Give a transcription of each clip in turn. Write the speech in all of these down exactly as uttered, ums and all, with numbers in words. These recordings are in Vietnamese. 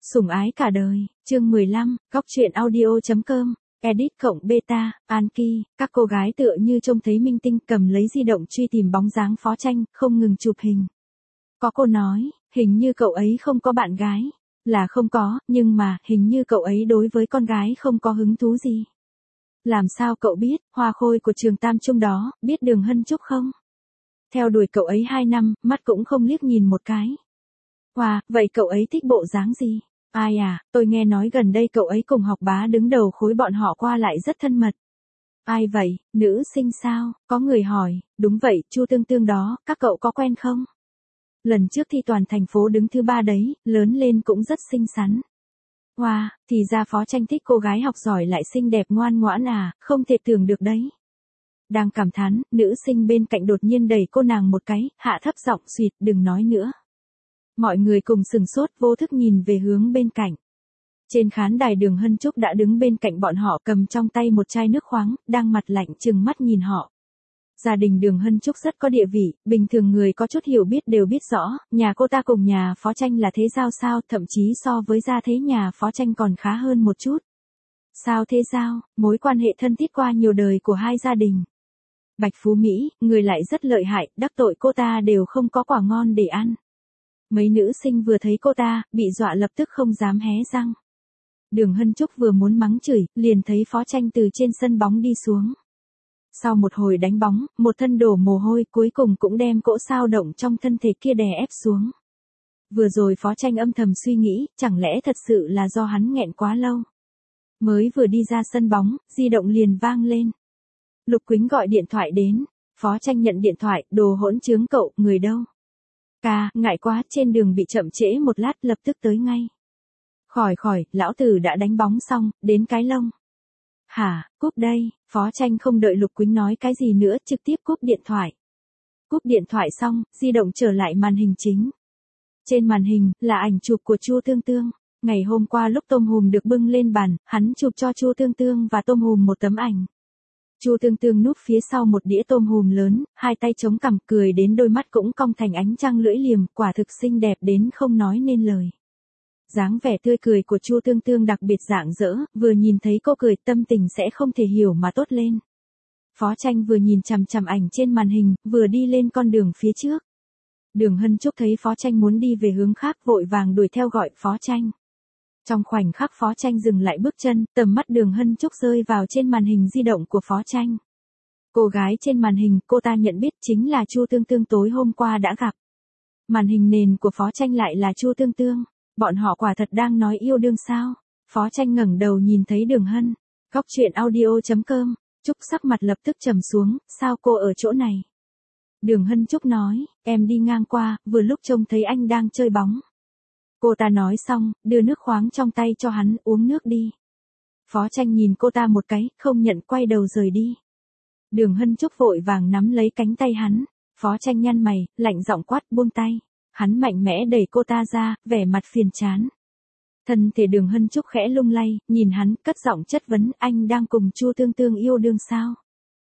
Sủng ái cả đời, chương mười lăm, góc truyện audio.com, edit cộng beta, Anki, các cô gái tựa như trông thấy minh tinh cầm lấy di động truy tìm bóng dáng Phó Tranh, không ngừng chụp hình. Có cô nói, hình như cậu ấy không có bạn gái. Là không có, nhưng mà, hình như cậu ấy đối với con gái không có hứng thú gì. Làm sao cậu biết, hoa khôi của trường Tam Trung đó, biết Đường Hân Trúc không? Theo đuổi cậu ấy hai năm, mắt cũng không liếc nhìn một cái. Wow, vậy cậu ấy thích bộ dáng gì? Ai à, tôi nghe nói gần đây cậu ấy cùng học bá đứng đầu khối bọn họ qua lại rất thân mật. Ai vậy, nữ sinh sao? Có người hỏi, đúng vậy, Chu Tương Tương đó, các cậu có quen không? Lần trước thi toàn thành phố đứng thứ ba đấy, lớn lên cũng rất xinh xắn. Wow, thì ra Phó Tranh thích cô gái học giỏi lại xinh đẹp ngoan ngoãn à, không thể tưởng được đấy. Đang cảm thán, nữ sinh bên cạnh đột nhiên đẩy cô nàng một cái, hạ thấp giọng xuyệt, đừng nói nữa. Mọi người cùng sừng sốt vô thức nhìn về hướng bên cạnh. Trên khán đài Đường Hân Trúc đã đứng bên cạnh bọn họ cầm trong tay một chai nước khoáng, đang mặt lạnh trừng mắt nhìn họ. Gia đình Đường Hân Trúc rất có địa vị, bình thường người có chút hiểu biết đều biết rõ, nhà cô ta cùng nhà Phó Tranh là thế giao sao, thậm chí so với gia thế nhà Phó Tranh còn khá hơn một chút. Sao thế giao, mối quan hệ thân thiết qua nhiều đời của hai gia đình. Bạch Phú Mỹ, người lại rất lợi hại, đắc tội cô ta đều không có quả ngon để ăn. Mấy nữ sinh vừa thấy cô ta, bị dọa lập tức không dám hé răng. Đường Hân Trúc vừa muốn mắng chửi, liền thấy Phó Tranh từ trên sân bóng đi xuống. Sau một hồi đánh bóng, một thân đổ mồ hôi cuối cùng cũng đem cỗ sao động trong thân thể kia đè ép xuống. Vừa rồi Phó Tranh âm thầm suy nghĩ, chẳng lẽ thật sự là do hắn nghẹn quá lâu. Mới vừa đi ra sân bóng, di động liền vang lên. Lục Quýnh gọi điện thoại đến, Phó Tranh nhận điện thoại, đồ hỗn trướng cậu, người đâu? Ca, ngại quá, trên đường bị chậm trễ một lát, lập tức tới ngay. Khỏi khỏi, lão tử đã đánh bóng xong, đến cái lông. Hả, cúp đây, Phó Tranh không đợi Lục Quýnh nói cái gì nữa, trực tiếp cúp điện thoại. Cúp điện thoại xong, di động trở lại màn hình chính. Trên màn hình, là ảnh chụp của Chu Tương Tương. Ngày hôm qua lúc tôm hùm được bưng lên bàn, hắn chụp cho Chu Tương Tương và tôm hùm một tấm ảnh. Chu Tương Tương núp phía sau một đĩa tôm hùm lớn, hai tay chống cằm cười đến đôi mắt cũng cong thành ánh trăng lưỡi liềm, quả thực xinh đẹp đến không nói nên lời. Dáng vẻ tươi cười của Chu Tương Tương đặc biệt rạng rỡ, vừa nhìn thấy cô cười tâm tình sẽ không thể hiểu mà tốt lên. Phó Tranh vừa nhìn chằm chằm ảnh trên màn hình, vừa đi lên con đường phía trước. Đường Hân Trúc thấy Phó Tranh muốn đi về hướng khác vội vàng đuổi theo gọi Phó Tranh. Trong khoảnh khắc Phó Tranh dừng lại bước chân, tầm mắt Đường Hân Trúc rơi vào trên màn hình di động của Phó Tranh. Cô gái trên màn hình cô ta nhận biết chính là Chu Tương Tương tối hôm qua đã gặp. Màn hình nền của Phó Tranh lại là Chu Tương Tương. Bọn họ quả thật đang nói yêu đương sao? Phó Tranh ngẩng đầu nhìn thấy Đường Hân. Góc truyện audio.com, Trúc sắc mặt lập tức trầm xuống, sao cô ở chỗ này? Đường Hân Trúc nói, em đi ngang qua, vừa lúc trông thấy anh đang chơi bóng. Cô ta nói xong, đưa nước khoáng trong tay cho hắn, uống nước đi. Phó Tranh nhìn cô ta một cái, không nhận, quay đầu rời đi. Đường Hân Trúc vội vàng nắm lấy cánh tay hắn. Phó Tranh nhăn mày, lạnh giọng quát, buông tay. Hắn mạnh mẽ đẩy cô ta ra, vẻ mặt phiền chán. Thân thể Đường Hân Trúc khẽ lung lay, nhìn hắn, cất giọng chất vấn, anh đang cùng Chu Tương Tương yêu đương sao?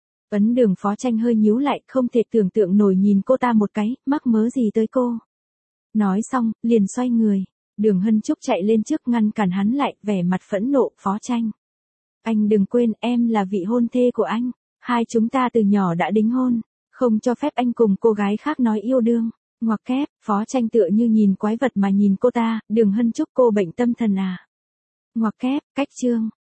Ấn Đường Phó Tranh hơi nhíu lại, không thể tưởng tượng nổi nhìn cô ta một cái, mắc mớ gì tới cô. Nói xong, liền xoay người. Đường Hân Trúc chạy lên trước ngăn cản hắn lại, vẻ mặt phẫn nộ, Phó Tranh. Anh đừng quên, em là vị hôn thê của anh. Hai chúng ta từ nhỏ đã đính hôn. Không cho phép anh cùng cô gái khác nói yêu đương. Ngoặc kép, Phó Tranh tựa như nhìn quái vật mà nhìn cô ta, Đường Hân Trúc cô bệnh tâm thần à. Ngoặc kép, cách chương.